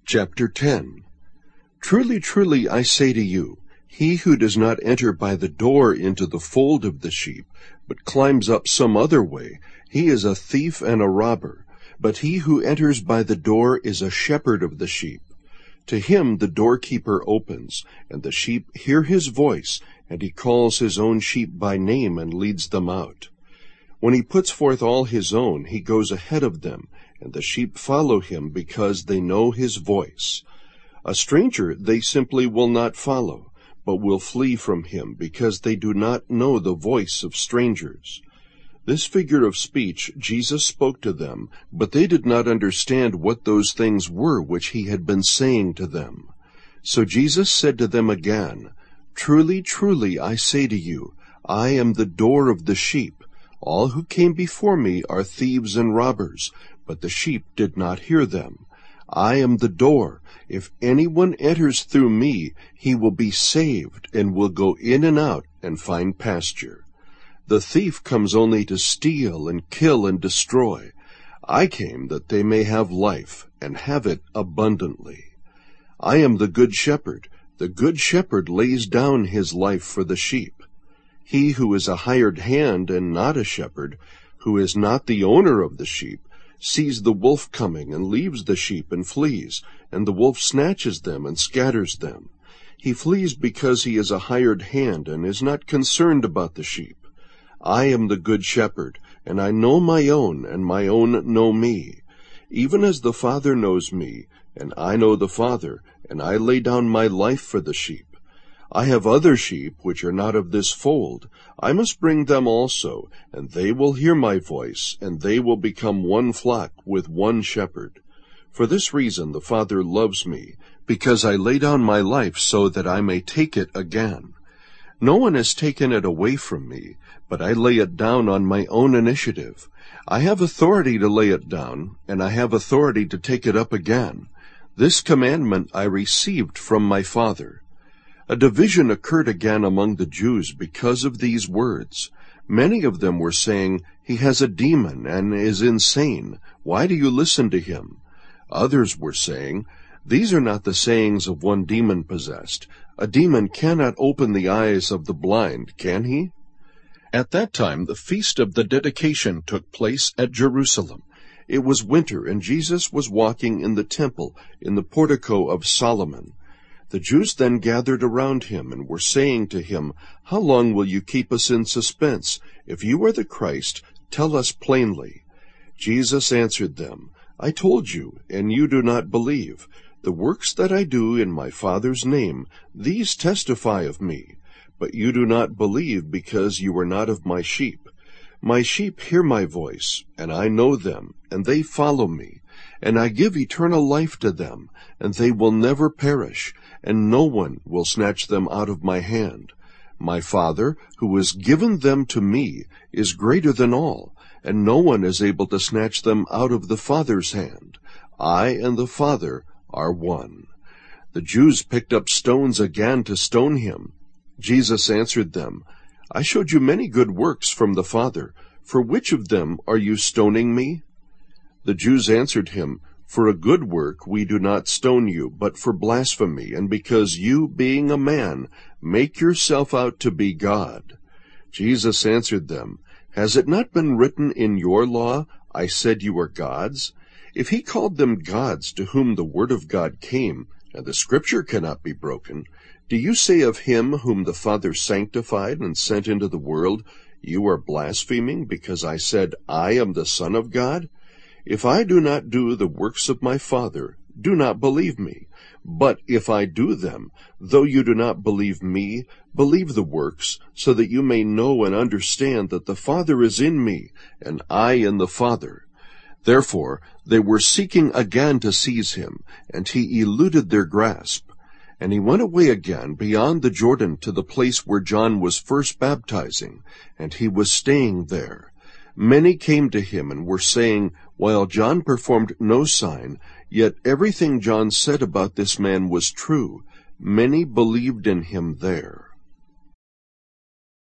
Chapter 10. Truly, truly, I say to you, he who does not enter by the door into the fold of the sheep, but climbs up some other way, he is a thief and a robber. But he who enters by the door is a shepherd of the sheep. To him the doorkeeper opens, and the sheep hear his voice, and he calls his own sheep by name and leads them out. When he puts forth all his own, he goes ahead of them, and the sheep follow him because they know his voice. A stranger they simply will not follow, but will flee from him because they do not know the voice of strangers. This figure of speech Jesus spoke to them, but they did not understand what those things were which he had been saying to them. So Jesus said to them again, Truly, truly, I say to you, I am the door of the sheep. All who came before me are thieves and robbers, but the sheep did not hear them. I am the door. If anyone enters through me, he will be saved, and will go in and out and find pasture. The thief comes only to steal and kill and destroy. I came that they may have life, and have it abundantly. I am the good shepherd. The good shepherd lays down his life for the sheep. He who is a hired hand and not a shepherd, who is not the owner of the sheep, sees the wolf coming and leaves the sheep and flees, and the wolf snatches them and scatters them. He flees because he is a hired hand and is not concerned about the sheep. I am the good shepherd, and I know my own, and my own know me. Even as the Father knows me, and I know the Father, and I lay down my life for the sheep. I have other sheep which are not of this fold. I must bring them also, and they will hear my voice, and they will become one flock with one shepherd. For this reason the Father loves me, because I lay down my life so that I may take it again. No one has taken it away from me, but I lay it down on my own initiative. I have authority to lay it down, and I have authority to take it up again. This commandment I received from my Father. A division occurred again among the Jews because of these words. Many of them were saying, He has a demon and is insane. Why do you listen to him? Others were saying, These are not the sayings of one demon-possessed. A demon cannot open the eyes of the blind, can he? At that time the feast of the dedication took place at Jerusalem. It was winter, and Jesus was walking in the temple, in the portico of Solomon. The Jews then gathered around him and were saying to him, How long will you keep us in suspense? If you are the Christ, tell us plainly. Jesus answered them, I told you, and you do not believe. The works that I do in my Father's name, these testify of me. But you do not believe because you are not of my sheep. My sheep hear my voice, and I know them, and they follow me. And I give eternal life to them, and they will never perish, and no one will snatch them out of my hand. My Father, who has given them to me, is greater than all, and no one is able to snatch them out of the Father's hand. I and the Father are one. The Jews picked up stones again to stone him. Jesus answered them, I showed you many good works from the Father. For which of them are you stoning me? The Jews answered him, For a good work we do not stone you, but for blasphemy, and because you, being a man, make yourself out to be God. Jesus answered them, Has it not been written in your law, I said you are gods? If he called them gods to whom the word of God came, and the scripture cannot be broken, do you say of him whom the Father sanctified and sent into the world, You are blaspheming because I said, I am the Son of God? If I do not do the works of my Father, do not believe me. But if I do them, though you do not believe me, believe the works, so that you may know and understand that the Father is in me, and I in the Father. Therefore they were seeking again to seize him, and he eluded their grasp. And he went away again beyond the Jordan to the place where John was first baptizing, and he was staying there. Many came to him and were saying, While John performed no sign, yet everything John said about this man was true. Many believed in him there.